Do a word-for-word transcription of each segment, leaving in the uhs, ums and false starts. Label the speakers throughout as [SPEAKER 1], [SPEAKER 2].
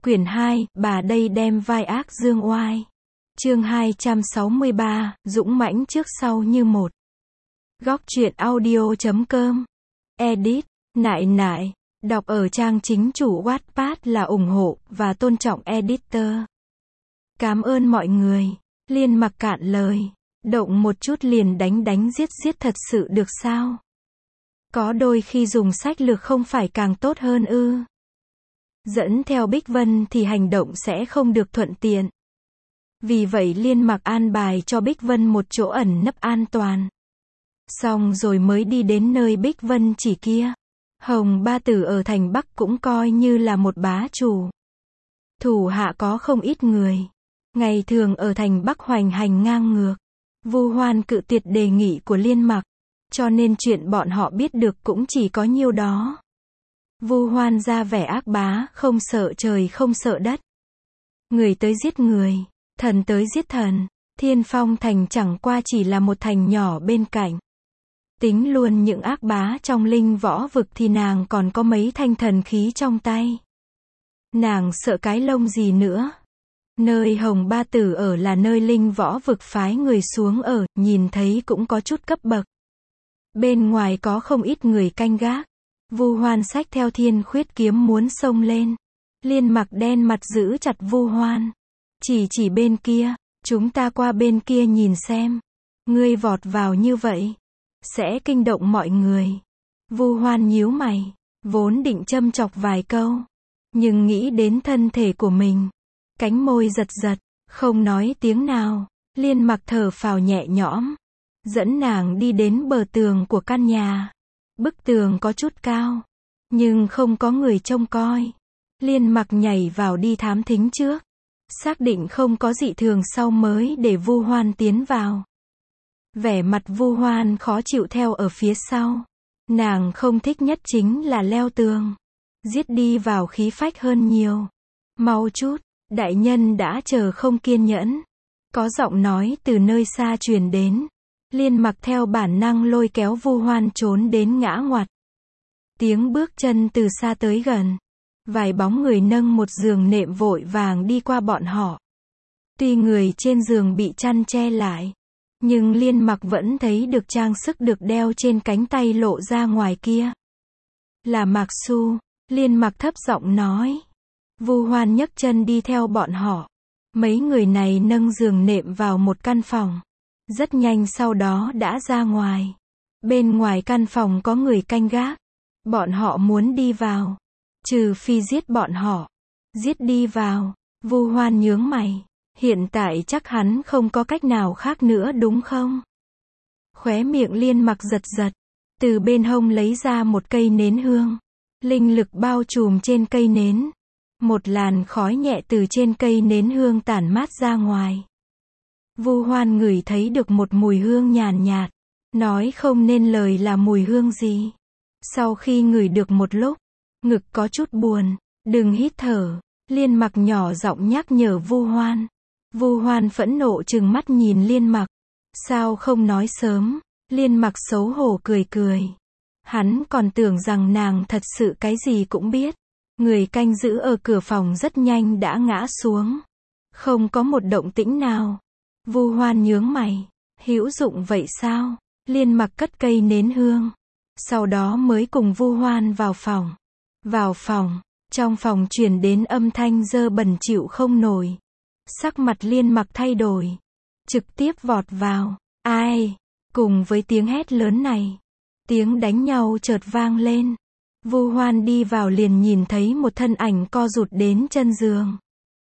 [SPEAKER 1] Quyển hai, bà đây đem vai ác dương oai. Chương hai trăm sáu mươi ba, dũng mãnh trước sau như một. Góc truyện audio chấm com. Edit, nại nại. Đọc ở trang chính chủ Wattpad là ủng hộ và tôn trọng editor. Cảm ơn mọi người. Liên mặc cạn lời. Động một chút liền đánh đánh giết giết thật sự được sao? Có đôi khi dùng sách lược không phải càng tốt hơn ư? Dẫn theo Bích Vân thì hành động sẽ không được thuận tiện. Vì vậy Liên mặc an bài cho Bích Vân một chỗ ẩn nấp an toàn. Xong rồi mới đi đến nơi Bích Vân chỉ kia. Hồng Ba Tử ở thành Bắc cũng coi như là một bá chủ. Thủ hạ có không ít người. Ngày thường ở thành Bắc hoành hành ngang ngược. Vu Hoan cự tuyệt đề nghị của Liên mặc. Cho nên chuyện bọn họ biết được cũng chỉ có nhiêu đó. Vu Hoan ra vẻ ác bá, không sợ trời không sợ đất. Người tới giết người, thần tới giết thần. Thiên Phong thành chẳng qua chỉ là một thành nhỏ bên cạnh. Tính luôn những ác bá trong linh võ vực thì nàng còn có mấy thanh thần khí trong tay. Nàng sợ cái lông gì nữa. Nơi Hồng Ba Tử ở là nơi linh võ vực phái người xuống ở, nhìn thấy cũng có chút cấp bậc. Bên ngoài có không ít người canh gác. Vu Hoan xách theo Thiên Khuyết kiếm muốn xông lên. Liên mặc đen mặt giữ chặt Vu Hoan. Chỉ chỉ bên kia, chúng ta qua bên kia nhìn xem. Ngươi vọt vào như vậy, sẽ kinh động mọi người. Vu Hoan nhíu mày, vốn định châm chọc vài câu. Nhưng nghĩ đến thân thể của mình. Cánh môi giật giật, không nói tiếng nào. Liên mặc thở phào nhẹ nhõm. Dẫn nàng đi đến bờ tường của căn nhà. Bức tường có chút cao, nhưng không có người trông coi. Liên mặc nhảy vào đi thám thính trước. Xác định không có dị thường sau mới để Vu Hoan tiến vào. Vẻ mặt Vu Hoan khó chịu theo ở phía sau. Nàng không thích nhất chính là leo tường. Giết đi vào khí phách hơn nhiều. Mau chút, đại nhân đã chờ không kiên nhẫn. Có giọng nói từ nơi xa truyền đến. Liên mặc theo bản năng lôi kéo Vu Hoan trốn đến ngã ngoặt. Tiếng bước chân từ xa tới gần. Vài bóng người nâng một giường nệm vội vàng đi qua bọn họ. Tuy người trên giường bị chăn che lại, nhưng Liên mặc vẫn thấy được trang sức được đeo trên cánh tay lộ ra ngoài kia. Là Mạc Xu, Liên mặc thấp giọng nói. Vu Hoan nhấc chân đi theo bọn họ. Mấy người này nâng giường nệm vào một căn phòng. Rất nhanh sau đó đã ra ngoài. Bên ngoài căn phòng có người canh gác. Bọn họ muốn đi vào. Trừ phi giết bọn họ. Giết đi vào. Vu Hoan nhướng mày. Hiện tại chắc hắn không có cách nào khác nữa đúng không? Khóe miệng Liên mặc giật giật. Từ bên hông lấy ra một cây nến hương. Linh lực bao trùm trên cây nến. Một làn khói nhẹ từ trên cây nến hương tản mát ra ngoài. Vu Hoan ngửi thấy được một mùi hương nhàn nhạt, nói không nên lời là mùi hương gì. Sau khi ngửi được một lúc, ngực có chút buồn, đừng hít thở. Liên mặc nhỏ giọng nhắc nhở Vu Hoan. Vu Hoan phẫn nộ trừng mắt nhìn Liên mặc. Sao không nói sớm? Liên mặc xấu hổ cười cười. Hắn còn tưởng rằng nàng thật sự cái gì cũng biết. Người canh giữ ở cửa phòng rất nhanh đã ngã xuống. Không có một động tĩnh nào. Vu Hoan nhướng mày. Hữu dụng vậy sao? Liên mặc cất cây nến hương. Sau đó mới cùng Vu Hoan vào phòng. Vào phòng. Trong phòng truyền đến âm thanh dơ bẩn chịu không nổi. Sắc mặt Liên mặc thay đổi. Trực tiếp vọt vào. Ai? Cùng với tiếng hét lớn này. Tiếng đánh nhau chợt vang lên. Vu Hoan đi vào liền nhìn thấy một thân ảnh co rụt đến chân giường.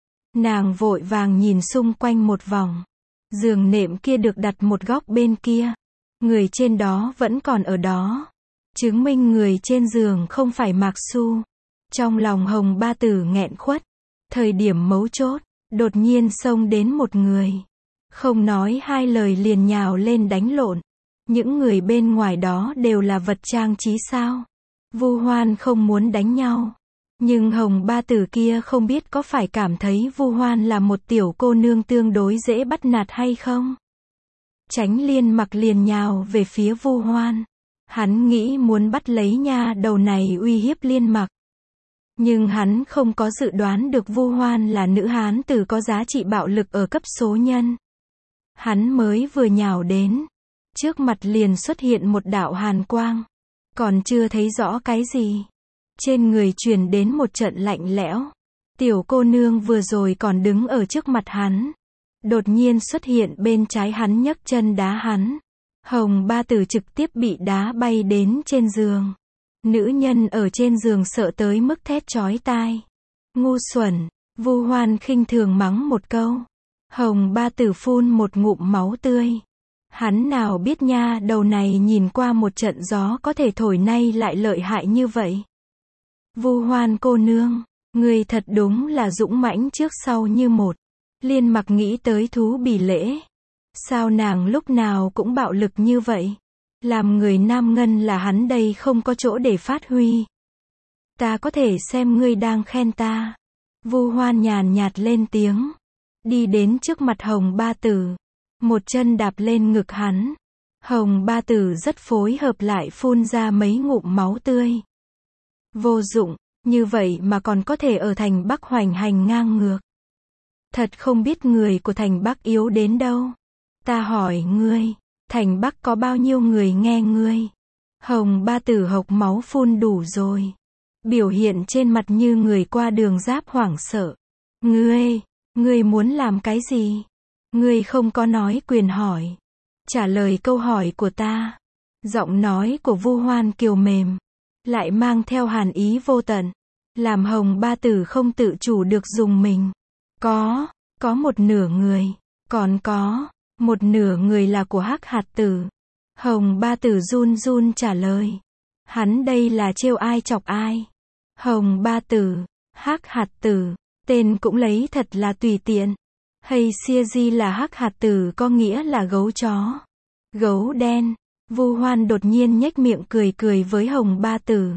[SPEAKER 1] Nàng vội vàng nhìn xung quanh một vòng. Giường nệm kia được đặt một góc bên kia. Người trên đó vẫn còn ở đó. Chứng minh người trên giường không phải Mạc Xu. Trong lòng Hồng Ba Tử nghẹn khuất. Thời điểm mấu chốt, đột nhiên xông đến một người. Không nói hai lời liền nhào lên đánh lộn. Những người bên ngoài đó đều là vật trang trí sao? Vu Hoan không muốn đánh nhau. Nhưng Hồng Ba Tử kia không biết có phải cảm thấy Vu Hoan là một tiểu cô nương tương đối dễ bắt nạt hay không? Tránh Liên mặc liền nhào về phía Vu Hoan. Hắn nghĩ muốn bắt lấy nha đầu này uy hiếp Liên mặc. Nhưng hắn không có dự đoán được Vu Hoan là nữ hán tử có giá trị bạo lực ở cấp số nhân. Hắn mới vừa nhào đến, trước mặt liền xuất hiện một đạo hàn quang, còn chưa thấy rõ cái gì. Trên người truyền đến một trận lạnh lẽo. Tiểu cô nương vừa rồi còn đứng ở trước mặt hắn, đột nhiên xuất hiện bên trái hắn nhấc chân đá hắn. Hồng Ba Tử trực tiếp bị đá bay đến trên giường. Nữ nhân ở trên giường sợ tới mức thét chói tai. Ngu xuẩn, Vu Hoan khinh thường mắng một câu. Hồng Ba Tử phun một ngụm máu tươi. Hắn nào biết nha đầu này nhìn qua một trận gió có thể thổi nay lại lợi hại như vậy. Vu Hoan cô nương, người thật đúng là dũng mãnh trước sau như một. Liên Mặc nghĩ tới Thú Bỉ Lễ. Sao nàng lúc nào cũng bạo lực như vậy? Làm người nam ngân là hắn đây không có chỗ để phát huy. Ta có thể xem ngươi đang khen ta. Vu Hoan nhàn nhạt lên tiếng. Đi đến trước mặt Hồng Ba Tử. Một chân đạp lên ngực hắn. Hồng Ba Tử rất phối hợp lại phun ra mấy ngụm máu tươi. Vô dụng, như vậy mà còn có thể ở thành Bắc hoành hành ngang ngược. Thật không biết người của thành Bắc yếu đến đâu. Ta hỏi ngươi, thành Bắc có bao nhiêu người nghe ngươi? Hồng Ba Tử hộc máu phun đủ rồi. Biểu hiện trên mặt như người qua đường giáp hoảng sợ. Ngươi, ngươi muốn làm cái gì? Ngươi không có nói quyền hỏi. Trả lời câu hỏi của ta. Giọng nói của Vu Hoan kiều mềm, lại mang theo hàn ý vô tận. Làm Hồng Ba Tử không tự chủ được dùng mình. Có, có một nửa người. Còn có, một nửa người là của Hắc Hạt Tử. Hồng Ba Tử run run trả lời. Hắn đây là trêu ai chọc ai? Hồng Ba Tử, Hắc Hạt Tử, tên cũng lấy thật là tùy tiện. Hay xia di là Hắc Hạt Tử có nghĩa là gấu chó. Gấu đen. Vu Hoan đột nhiên nhếch miệng cười cười với Hồng Ba Tử.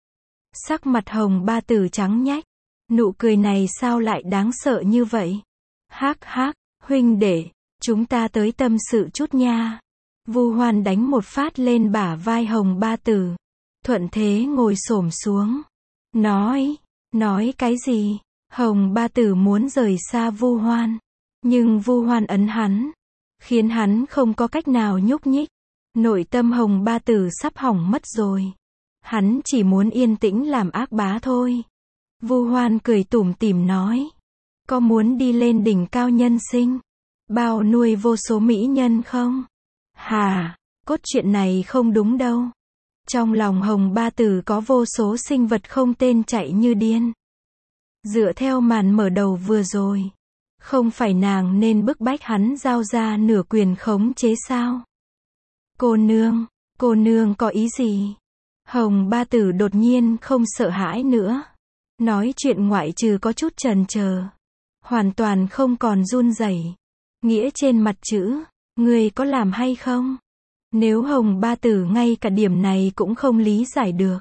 [SPEAKER 1] Sắc mặt Hồng Ba Tử trắng nhách. Nụ cười này sao lại đáng sợ như vậy? Hắc hắc, huynh đệ, chúng ta tới tâm sự chút nha. Vu Hoan đánh một phát lên bả vai Hồng Ba Tử. Thuận thế ngồi xổm xuống. Nói, nói cái gì? Hồng Ba Tử muốn rời xa Vu Hoan. Nhưng Vu Hoan ấn hắn, khiến hắn không có cách nào nhúc nhích. Nội tâm Hồng Ba Tử sắp hỏng mất rồi. Hắn chỉ muốn yên tĩnh làm ác bá thôi. Vu Hoan cười tủm tỉm nói. Có muốn đi lên đỉnh cao nhân sinh, bao nuôi vô số mỹ nhân không? Hà, cốt truyện này không đúng đâu. Trong lòng Hồng Ba Tử có vô số sinh vật không tên chạy như điên. Dựa theo màn mở đầu vừa rồi, không phải nàng nên bức bách hắn giao ra nửa quyền khống chế sao? Cô nương, cô nương có ý gì? Hồng Ba Tử đột nhiên không sợ hãi nữa. Nói chuyện ngoại trừ có chút chần chờ, hoàn toàn không còn run rẩy. Nghĩa trên mặt chữ, ngươi có làm hay không? Nếu Hồng Ba Tử ngay cả điểm này cũng không lý giải được,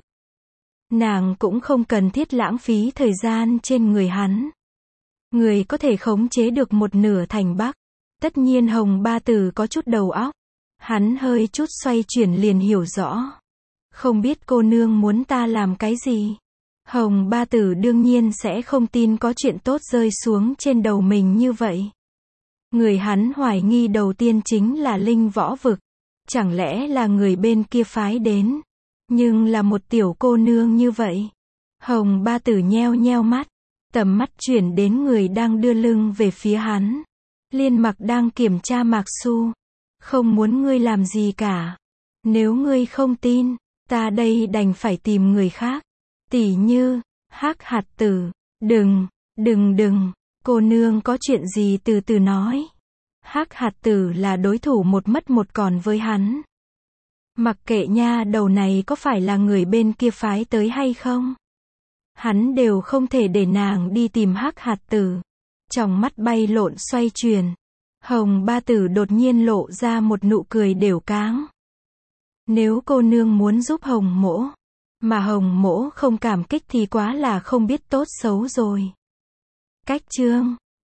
[SPEAKER 1] nàng cũng không cần thiết lãng phí thời gian trên người hắn. Người có thể khống chế được một nửa thành Bắc. Tất nhiên Hồng Ba Tử có chút đầu óc. Hắn hơi chút xoay chuyển liền hiểu rõ. Không biết cô nương muốn ta làm cái gì? Hồng Ba Tử đương nhiên sẽ không tin có chuyện tốt rơi xuống trên đầu mình như vậy. Người hắn hoài nghi đầu tiên chính là Linh Võ Vực. Chẳng lẽ là người bên kia phái đến? Nhưng là một tiểu cô nương như vậy. Hồng Ba Tử nheo nheo mắt. Tầm mắt chuyển đến người đang đưa lưng về phía hắn. Liên Mặc đang kiểm tra Mạc Xu. Không muốn ngươi làm gì cả. Nếu ngươi không tin, ta đây đành phải tìm người khác. Tỷ như, Hắc Hạt Tử. Đừng, đừng đừng, cô nương có chuyện gì từ từ nói. Hắc Hạt Tử là đối thủ một mất một còn với hắn. Mặc kệ nha đầu này có phải là người bên kia phái tới hay không, hắn đều không thể để nàng đi tìm Hắc Hạt Tử. Trong mắt bay lộn xoay chuyển, Hồng Ba Tử đột nhiên lộ ra một nụ cười đều cáng. Nếu cô nương muốn giúp Hồng Mỗ, mà Hồng Mỗ không cảm kích thì quá là không biết tốt xấu rồi. Cách chương